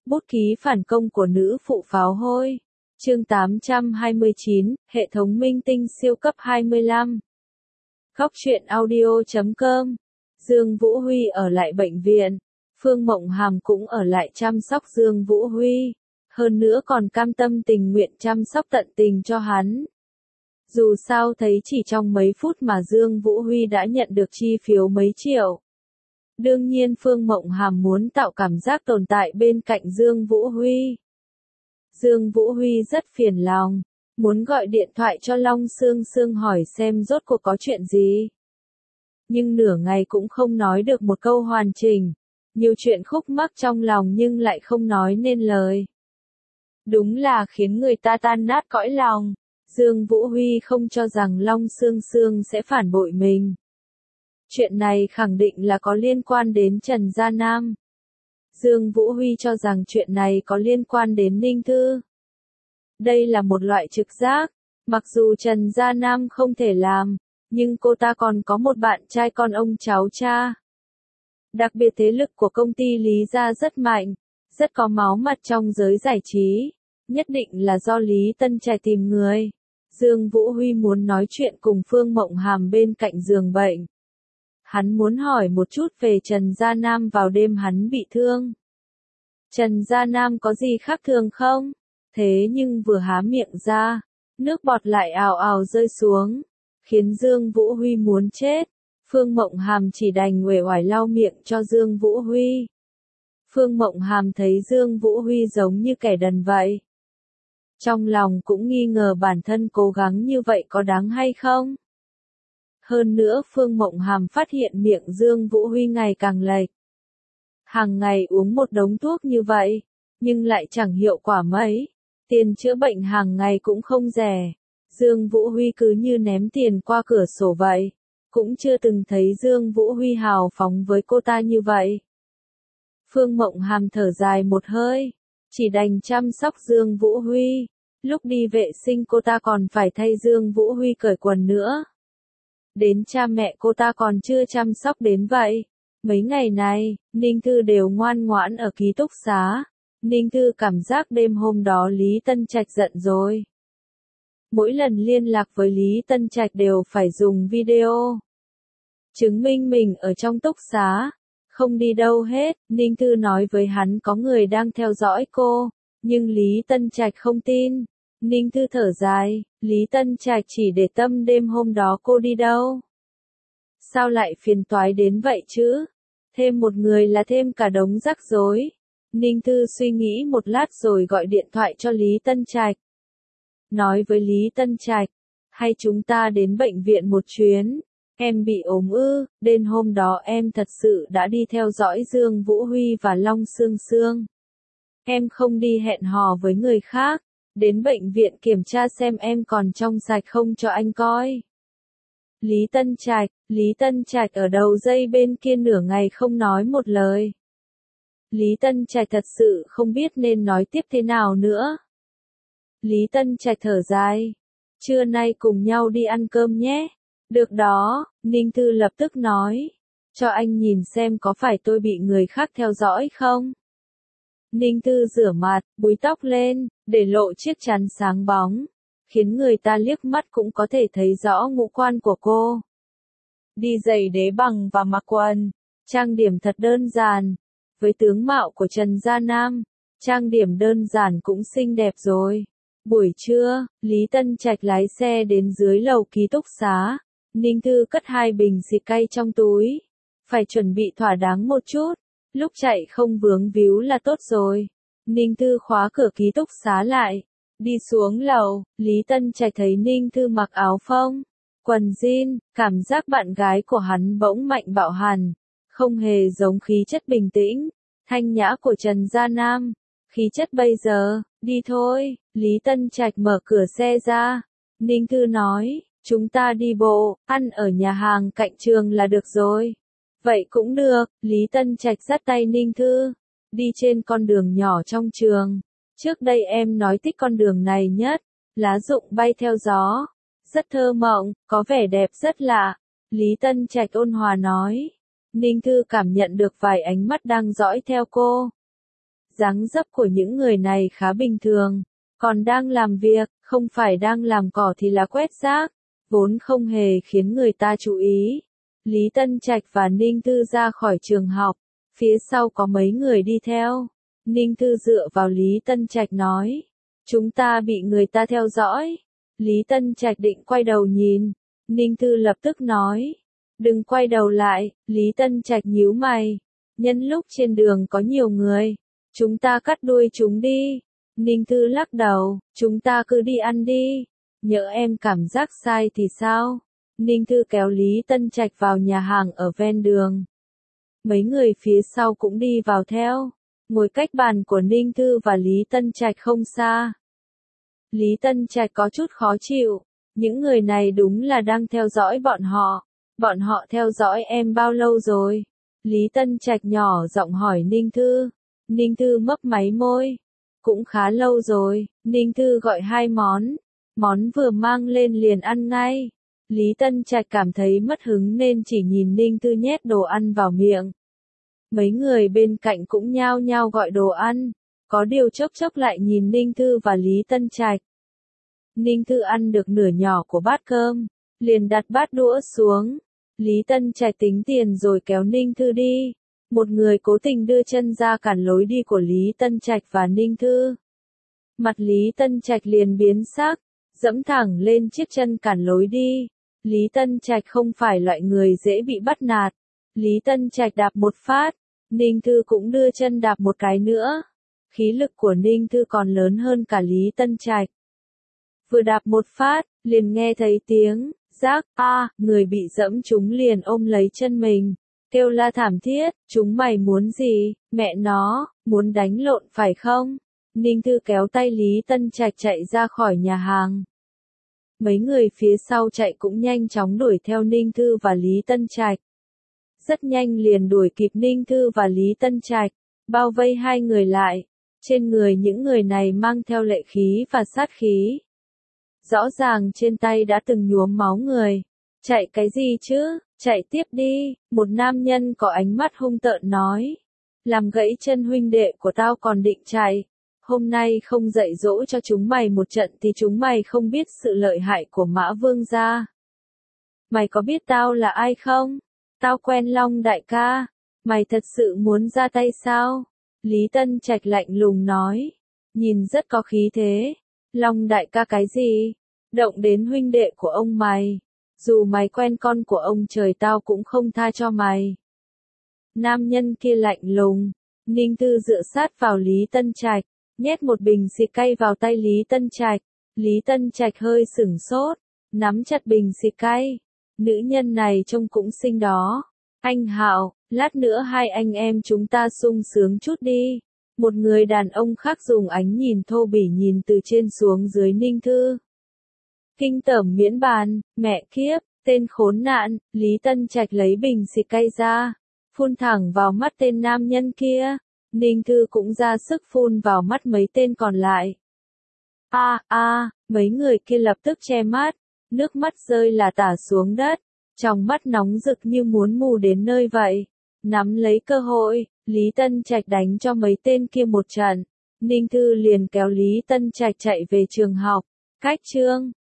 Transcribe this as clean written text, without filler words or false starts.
Bút ký phản công của nữ phụ pháo hôi. Chương 829, hệ thống minh tinh siêu cấp 25. Góc truyện audio.com. Dương Vũ Huy ở lại bệnh viện. Phương Mộng Hàm cũng ở lại chăm sóc Dương Vũ Huy. Hơn nữa còn cam tâm tình nguyện chăm sóc tận tình cho hắn. Dù sao thấy chỉ trong mấy phút mà Dương Vũ Huy đã nhận được chi phiếu mấy triệu. Đương nhiên Phương Mộng Hàm muốn tạo cảm giác tồn tại bên cạnh Dương Vũ Huy. Dương Vũ Huy rất phiền lòng, muốn gọi điện thoại cho Long Sương Sương hỏi xem rốt cuộc có chuyện gì. Nhưng nửa ngày cũng không nói được một câu hoàn chỉnh, nhiều chuyện khúc mắc trong lòng nhưng lại không nói nên lời. Đúng là khiến người ta tan nát cõi lòng, Dương Vũ Huy không cho rằng Long Sương Sương sẽ phản bội mình. Chuyện này khẳng định là có liên quan đến Trần Gia Nam. Dương Vũ Huy cho rằng chuyện này có liên quan đến Ninh Thư. Đây là một loại trực giác, mặc dù Trần Gia Nam không thể làm, nhưng cô ta còn có một bạn trai con ông cháu cha. Đặc biệt thế lực của công ty Lý Gia rất mạnh, rất có máu mặt trong giới giải trí, nhất định là do Lý Tân Trạch tìm người. Dương Vũ Huy muốn nói chuyện cùng Phương Mộng Hàm bên cạnh giường bệnh. Hắn muốn hỏi một chút về Trần Gia Nam vào đêm hắn bị thương. Trần Gia Nam có gì khác thường không? Thế nhưng vừa há miệng ra, nước bọt lại ào ào rơi xuống, khiến Dương Vũ Huy muốn chết. Phương Mộng Hàm chỉ đành uể oải lau miệng cho Dương Vũ Huy. Phương Mộng Hàm thấy Dương Vũ Huy giống như kẻ đần vậy. Trong lòng cũng nghi ngờ bản thân cố gắng như vậy có đáng hay không. Hơn nữa Phương Mộng Hàm phát hiện miệng Dương Vũ Huy ngày càng lệch. Hàng ngày uống một đống thuốc như vậy, nhưng lại chẳng hiệu quả mấy. Tiền chữa bệnh hàng ngày cũng không rẻ. Dương Vũ Huy cứ như ném tiền qua cửa sổ vậy. Cũng chưa từng thấy Dương Vũ Huy hào phóng với cô ta như vậy. Phương Mộng Hàm thở dài một hơi, chỉ đành chăm sóc Dương Vũ Huy. Lúc đi vệ sinh cô ta còn phải thay Dương Vũ Huy cởi quần nữa. Đến cha mẹ cô ta còn chưa chăm sóc đến vậy. Mấy ngày này, Ninh Thư đều ngoan ngoãn ở ký túc xá. Ninh Thư cảm giác đêm hôm đó Lý Tân Trạch giận rồi. Mỗi lần liên lạc với Lý Tân Trạch đều phải dùng video. Chứng minh mình ở trong túc xá, không đi đâu hết. Ninh Thư nói với hắn có người đang theo dõi cô, nhưng Lý Tân Trạch không tin. Ninh Thư thở dài, Lý Tân Trạch chỉ để tâm đêm hôm đó cô đi đâu. Sao lại phiền toái đến vậy chứ? Thêm một người là thêm cả đống rắc rối. Ninh Thư suy nghĩ một lát rồi gọi điện thoại cho Lý Tân Trạch. Nói với Lý Tân Trạch, hay chúng ta đến bệnh viện một chuyến. Em bị ốm ư, đêm hôm đó em thật sự đã đi theo dõi Dương Vũ Huy và Long Sương Sương. Em không đi hẹn hò với người khác. Đến bệnh viện kiểm tra xem em còn trong sạch không cho anh coi. Lý Tân Trạch ở đầu dây bên kia nửa ngày không nói một lời. Lý Tân Trạch thật sự không biết nên nói tiếp thế nào nữa. Lý Tân Trạch thở dài. Trưa nay cùng nhau đi ăn cơm nhé. Được đó, Ninh Thư lập tức nói. Cho anh nhìn xem có phải tôi bị người khác theo dõi không? Ninh Thư rửa mặt, búi tóc lên, để lộ chiếc chắn sáng bóng, khiến người ta liếc mắt cũng có thể thấy rõ ngũ quan của cô. Đi giày đế bằng và mặc quần, trang điểm thật đơn giản. Với tướng mạo của Trần Gia Nam, trang điểm đơn giản cũng xinh đẹp rồi. Buổi trưa, Lý Tân Trạch lái xe đến dưới lầu ký túc xá. Ninh Thư cất 2 bình xịt cay trong túi. Phải chuẩn bị thỏa đáng một chút. Lúc chạy không vướng víu là tốt rồi. Ninh Thư khóa cửa ký túc xá lại. Đi xuống lầu, Lý Tân Trạch thấy Ninh Thư mặc áo phông, quần jean, cảm giác bạn gái của hắn bỗng mạnh bạo hẳn. Không hề giống khí chất bình tĩnh, thanh nhã của Trần Gia Nam. Khí chất bây giờ, đi thôi. Lý Tân Trạch mở cửa xe ra. Ninh Thư nói, chúng ta đi bộ, ăn ở nhà hàng cạnh trường là được rồi. Vậy cũng được, Lý Tân Trạch dắt tay Ninh Thư, đi trên con đường nhỏ trong trường. Trước đây em nói thích con đường này nhất, lá rụng bay theo gió. Rất thơ mộng, có vẻ đẹp rất lạ. Lý Tân Trạch ôn hòa nói. Ninh Thư cảm nhận được vài ánh mắt đang dõi theo cô. Dáng dấp của những người này khá bình thường, còn đang làm việc, không phải đang làm cỏ thì là quét rác, vốn không hề khiến người ta chú ý. Lý Tân Trạch và Ninh Thư ra khỏi trường học, phía sau có mấy người đi theo. Ninh Thư dựa vào Lý Tân Trạch nói, chúng ta bị người ta theo dõi. Lý Tân Trạch định quay đầu nhìn, Ninh Thư lập tức nói, đừng quay đầu lại. Lý Tân Trạch nhíu mày, nhân lúc trên đường có nhiều người, chúng ta cắt đuôi chúng đi. Ninh Thư lắc đầu, chúng ta cứ đi ăn đi, nhỡ em cảm giác sai thì sao? Ninh Thư kéo Lý Tân Trạch vào nhà hàng ở ven đường. Mấy người phía sau cũng đi vào theo, ngồi cách bàn của Ninh Thư và Lý Tân Trạch không xa. Lý Tân Trạch có chút khó chịu, những người này đúng là đang theo dõi bọn họ. Bọn họ theo dõi em bao lâu rồi? Lý Tân Trạch nhỏ giọng hỏi Ninh Thư. Ninh Thư mấp máy môi. Cũng khá lâu rồi. Ninh Thư gọi 2 món. Món vừa mang lên liền ăn ngay. Lý Tân Trạch cảm thấy mất hứng nên chỉ nhìn Ninh Thư nhét đồ ăn vào miệng. Mấy người bên cạnh cũng nhao nhao gọi đồ ăn. Có điều chốc chốc lại nhìn Ninh Thư và Lý Tân Trạch. Ninh Thư ăn được nửa nhỏ của bát cơm, liền đặt bát đũa xuống. Lý Tân Trạch tính tiền rồi kéo Ninh Thư đi. Một người cố tình đưa chân ra cản lối đi của Lý Tân Trạch và Ninh Thư. Mặt Lý Tân Trạch liền biến sắc, dẫm thẳng lên chiếc chân cản lối đi. Lý Tân Trạch không phải loại người dễ bị bắt nạt. Lý Tân Trạch đạp một phát, Ninh Thư cũng đưa chân đạp một cái nữa. Khí lực của Ninh Thư còn lớn hơn cả Lý Tân Trạch. Vừa đạp một phát, liền nghe thấy tiếng rác, người bị dẫm chúng liền ôm lấy chân mình, kêu la thảm thiết, chúng mày muốn gì, mẹ nó, muốn đánh lộn phải không? Ninh Thư kéo tay Lý Tân Trạch chạy ra khỏi nhà hàng. Mấy người phía sau chạy cũng nhanh chóng đuổi theo Ninh Thư và Lý Tân Trạch. Rất nhanh liền đuổi kịp Ninh Thư và Lý Tân Trạch, bao vây hai người lại. Trên người những người này mang theo lệ khí và sát khí. Rõ ràng trên tay đã từng nhuốm máu người. Chạy cái gì chứ, chạy tiếp đi, một nam nhân có ánh mắt hung tợn nói. Làm gãy chân huynh đệ của tao còn định chạy. Hôm nay không dạy dỗ cho chúng mày một trận thì chúng mày không biết sự lợi hại của Mã Vương gia. Mày có biết tao là ai không? Tao quen Long đại ca. Mày thật sự muốn ra tay sao? Lý Tân Trạch lạnh lùng nói. Nhìn rất có khí thế. Long đại ca cái gì? Động đến huynh đệ của ông mày. Dù mày quen con của ông trời tao cũng không tha cho mày. Nam nhân kia lạnh lùng. Ninh Thư dựa sát vào Lý Tân Trạch, nhét một bình xịt cay vào tay Lý Tân Trạch. Lý Tân Trạch hơi sửng sốt, nắm chặt bình xịt cay. Nữ nhân này trông cũng xinh đó. Anh Hạo, lát nữa hai anh em chúng ta sung sướng chút đi. Một người đàn ông khác dùng ánh nhìn thô bỉ nhìn từ trên xuống dưới Ninh Thư. Kinh tởm miễn bàn, mẹ kiếp, tên khốn nạn. Lý Tân Trạch lấy bình xịt cay ra, phun thẳng vào mắt tên nam nhân kia. Ninh Thư cũng ra sức phun vào mắt mấy tên còn lại. Mấy người kia lập tức che mắt, nước mắt rơi là tả xuống đất, trong mắt nóng rực như muốn mù đến nơi vậy. Nắm lấy cơ hội, Lý Tân Trạch đánh cho mấy tên kia một trận. Ninh Thư liền kéo Lý Tân Trạch chạy về trường học. Cách chương